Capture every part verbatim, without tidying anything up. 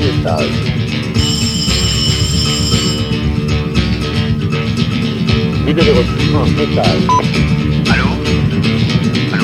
étage. Vous devez retrouver un étage. Allô? Allô?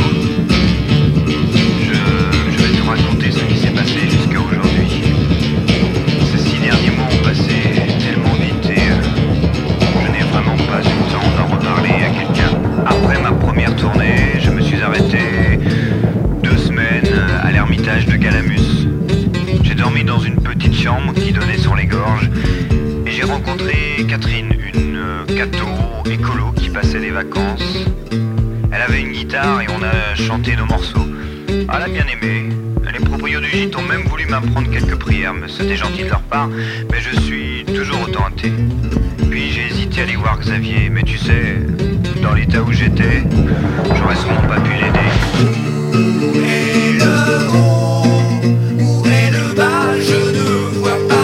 Je, je vais te raconter ce qui s'est passé jusqu'à aujourd'hui. Ces six derniers mois ont passé tellement vite et euh, je n'ai vraiment pas eu le temps d'en reparler à quelqu'un. Après ma première tournée, je me suis arrêté deux semaines à l'Ermitage de Calamus. J'ai dormi dans une petite chambre qui donnait sur les gorges et j'ai rencontré Catherine, une euh, catho écolo qui passait des vacances. Elle avait une guitare et on a chanté nos morceaux. Elle a bien aimé. Les proprios du gîte ont même voulu m'apprendre quelques prières, mais c'était gentil de leur part, mais je suis toujours autant athée. Puis j'ai hésité à aller voir Xavier, mais tu sais, dans l'état où j'étais, j'aurais sûrement pas pu l'aider. Où est le haut? Où est le bas? Je ne vois pas.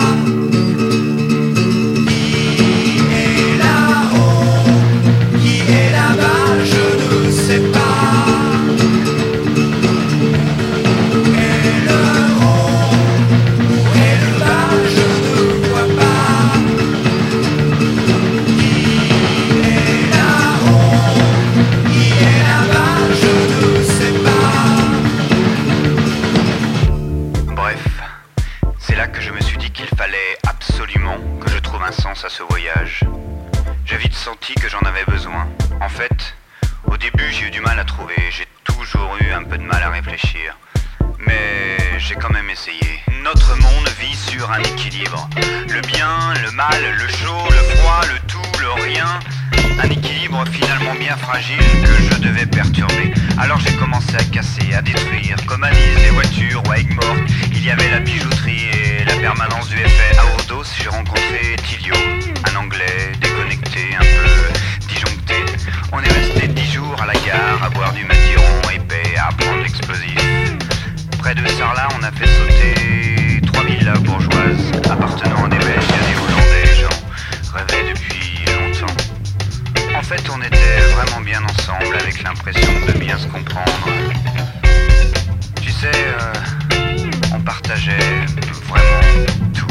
Qui est là-haut? Qui est là-bas? Je ne sais pas. Où est le haut? Où est le bas? Je ne vois pas. Qui est là-haut? Qui est là-bas? Je ne sais pas. Bref, c'est là que je me suis dit qu'il fallait absolument que je trouve un sens à ce voyage. J'ai vite senti que j'en avais besoin. En fait, au début j'ai eu du mal à trouver, j'ai toujours eu un peu de mal à réfléchir. Mais j'ai quand même essayé. Notre monde vit sur un équilibre. Le bien, le mal, le chaud, le froid, le tout, le rien. Un équilibre finalement bien fragile que je devais perturber. Alors j'ai commencé à casser, à détruire. Comme à Nice, les voitures ou à Aigues-Mortes, il y avait la bijouterie et la permanence du F L. À Ordos, j'ai rencontré Tilio, un anglais déconnecté, un peu disjoncté. On est resté dix jours à la gare, à boire du matiron épais, à apprendre l'explosif. Près de Sarlat, on a fait sauter trois villas bourgeoises appartenant à des Belges et à des Hollandais. J'en rêvais depuis longtemps. En fait, on était vraiment bien ensemble, avec l'impression de bien se comprendre. Tu sais, euh, on partageait vraiment tout.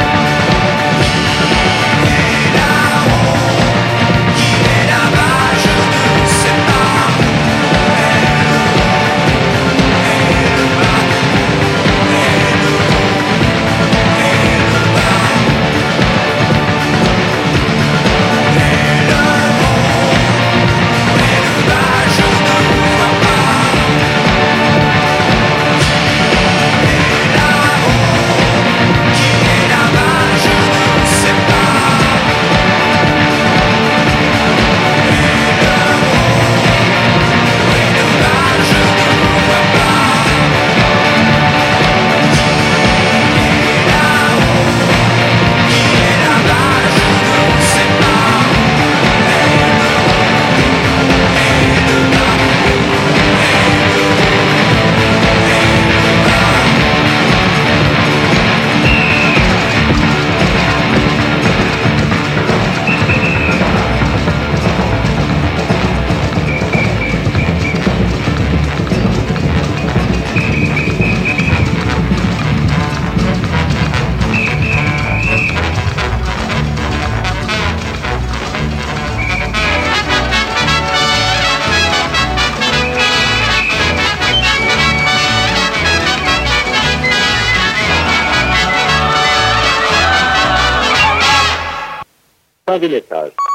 Qui est là-haut? Qui est là-bas? Fin du message.